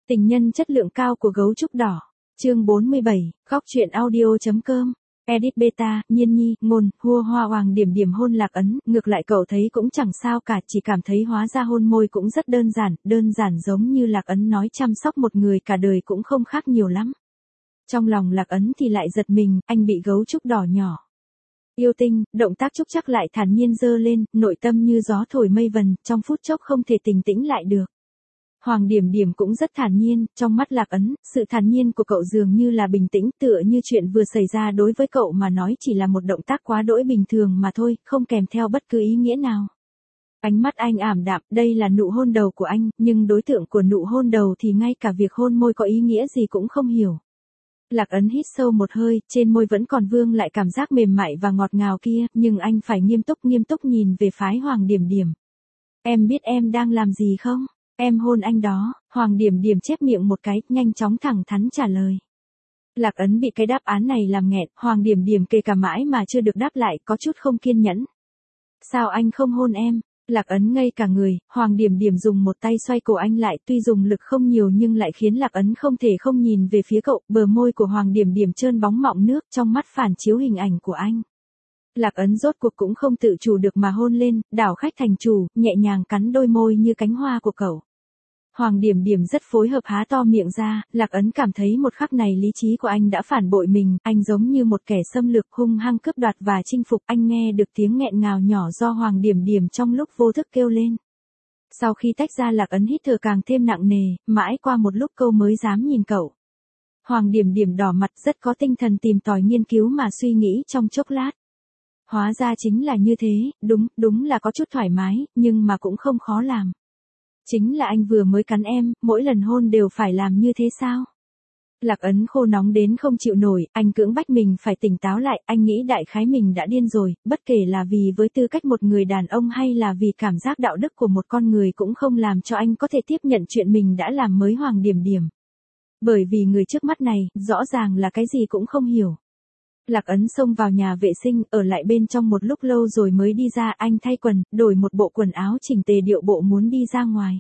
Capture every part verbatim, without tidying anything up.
Tình nhân chất lượng cao của gấu trúc đỏ. Chương bốn mươi bảy, góc truyện audio.com. Edit beta, Nhiên Nhi, ngôn, hua hoa hoàng điểm điểm hôn Lạc Ấn, ngược lại cậu thấy cũng chẳng sao cả, chỉ cảm thấy hóa ra hôn môi cũng rất đơn giản, đơn giản giống như Lạc Ấn nói chăm sóc một người cả đời cũng không khác nhiều lắm. Trong lòng Lạc Ấn thì lại giật mình, anh bị gấu trúc đỏ nhỏ yêu tinh, động tác trúc chắc lại thản nhiên dơ lên, nội tâm như gió thổi mây vần, trong phút chốc không thể bình tĩnh lại được. Hoàng Điểm Điểm cũng rất thản nhiên, trong mắt Lạc Ấn, sự thản nhiên của cậu dường như là bình tĩnh, tựa như chuyện vừa xảy ra đối với cậu mà nói chỉ là một động tác quá đỗi bình thường mà thôi, không kèm theo bất cứ ý nghĩa nào. Ánh mắt anh ảm đạm, đây là nụ hôn đầu của anh, nhưng đối tượng của nụ hôn đầu thì ngay cả việc hôn môi có ý nghĩa gì cũng không hiểu. Lạc Ấn hít sâu một hơi, trên môi vẫn còn vương lại cảm giác mềm mại và ngọt ngào kia, nhưng anh phải nghiêm túc nghiêm túc nhìn về phái Hoàng Điểm Điểm. Em biết em đang làm gì không? Em hôn anh đó. Hoàng Điểm Điểm chép miệng một cái, nhanh chóng thẳng thắn trả lời. Lạc Ấn bị cái đáp án này làm nghẹn, Hoàng Điểm Điểm kề cả mãi mà chưa được đáp lại, có chút không kiên nhẫn. Sao anh không hôn em? Lạc Ấn ngây cả người, Hoàng Điểm Điểm dùng một tay xoay cổ anh lại, tuy dùng lực không nhiều nhưng lại khiến Lạc Ấn không thể không nhìn về phía cậu, bờ môi của Hoàng Điểm Điểm trơn bóng mọng nước, trong mắt phản chiếu hình ảnh của anh. Lạc Ấn rốt cuộc cũng không tự chủ được mà hôn lên, đảo khách thành chủ, nhẹ nhàng cắn đôi môi như cánh hoa của cậu. Hoàng Điểm Điểm rất phối hợp há to miệng ra, Lạc Ấn cảm thấy một khắc này lý trí của anh đã phản bội mình, anh giống như một kẻ xâm lược hung hăng cướp đoạt và chinh phục, anh nghe được tiếng nghẹn ngào nhỏ do Hoàng Điểm Điểm trong lúc vô thức kêu lên. Sau khi tách ra Lạc Ấn hít thở càng thêm nặng nề, mãi qua một lúc câu mới dám nhìn cậu. Hoàng Điểm Điểm đỏ mặt rất có tinh thần tìm tòi nghiên cứu mà suy nghĩ trong chốc lát. Hóa ra chính là như thế, đúng, đúng là có chút thoải mái, nhưng mà cũng không khó làm. Chính là anh vừa mới cắn em, mỗi lần hôn đều phải làm như thế sao? Lạc Ấn khô nóng đến không chịu nổi, anh cưỡng bách mình phải tỉnh táo lại, anh nghĩ đại khái mình đã điên rồi, bất kể là vì với tư cách một người đàn ông hay là vì cảm giác đạo đức của một con người cũng không làm cho anh có thể tiếp nhận chuyện mình đã làm mới Hoàng Điểm Điểm. Bởi vì người trước mắt này, rõ ràng là cái gì cũng không hiểu. Lạc Ấn xông vào nhà vệ sinh, ở lại bên trong một lúc lâu rồi mới đi ra, anh thay quần, đổi một bộ quần áo chỉnh tề điệu bộ muốn đi ra ngoài.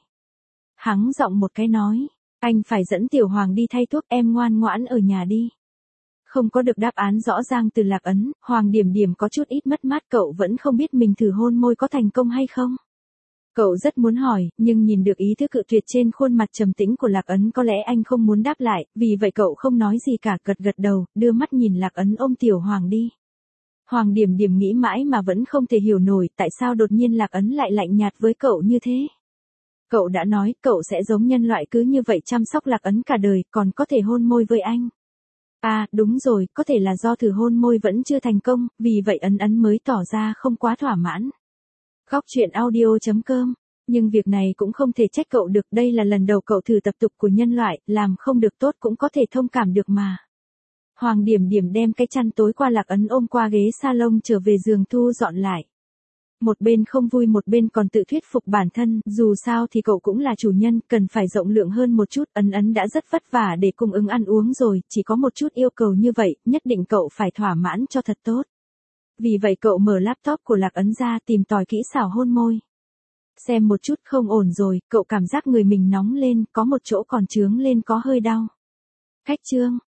Hắng giọng một cái nói, anh phải dẫn Tiểu Hoàng đi thay thuốc, em ngoan ngoãn ở nhà đi. Không có được đáp án rõ ràng từ Lạc Ấn, Hoàng Điểm Điểm có chút ít mất mát, cậu vẫn không biết mình thử hôn môi có thành công hay không. Cậu rất muốn hỏi, nhưng nhìn được ý thức cự tuyệt trên khuôn mặt trầm tĩnh của Lạc Ấn có lẽ anh không muốn đáp lại, vì vậy cậu không nói gì cả, gật gật đầu, đưa mắt nhìn Lạc Ấn ôm Tiểu Hoàng đi. Hoàng Điểm Điểm nghĩ mãi mà vẫn không thể hiểu nổi tại sao đột nhiên Lạc Ấn lại lạnh nhạt với cậu như thế. Cậu đã nói, cậu sẽ giống nhân loại cứ như vậy chăm sóc Lạc Ấn cả đời, còn có thể hôn môi với anh. À, đúng rồi, có thể là do thử hôn môi vẫn chưa thành công, vì vậy Ấn Ấn mới tỏ ra không quá thỏa mãn. Góc truyện audio.com. Nhưng việc này cũng không thể trách cậu được, đây là lần đầu cậu thử tập tục của nhân loại, làm không được tốt cũng có thể thông cảm được mà. Hoàng Điểm Điểm đem cái chăn tối qua Lạc Ấn ôm qua ghế salon trở về giường thu dọn lại. Một bên không vui một bên còn tự thuyết phục bản thân, dù sao thì cậu cũng là chủ nhân, cần phải rộng lượng hơn một chút, Ấn Ấn đã rất vất vả để cung ứng ăn uống rồi, chỉ có một chút yêu cầu như vậy, nhất định cậu phải thỏa mãn cho thật tốt. Vì vậy cậu mở laptop của Lạc Ấn ra tìm tòi kỹ xảo hôn môi. Xem một chút không ổn rồi, cậu cảm giác người mình nóng lên, có một chỗ còn chướng lên có hơi đau. Khách trương,